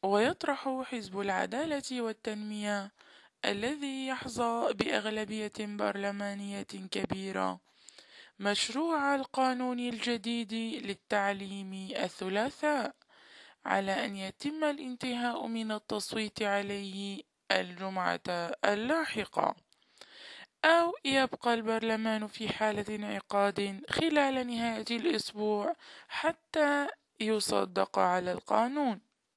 ويطرح حزب العدالة والتنمية الذي يحظى بأغلبية برلمانية كبيرة مشروع القانون الجديد للتعليم الثلاثاء، على أن يتم الانتهاء من التصويت عليه الجمعة اللاحقة، أو يبقى البرلمان في حالة انعقاد خلال نهاية الأسبوع حتى يصدق على القانون.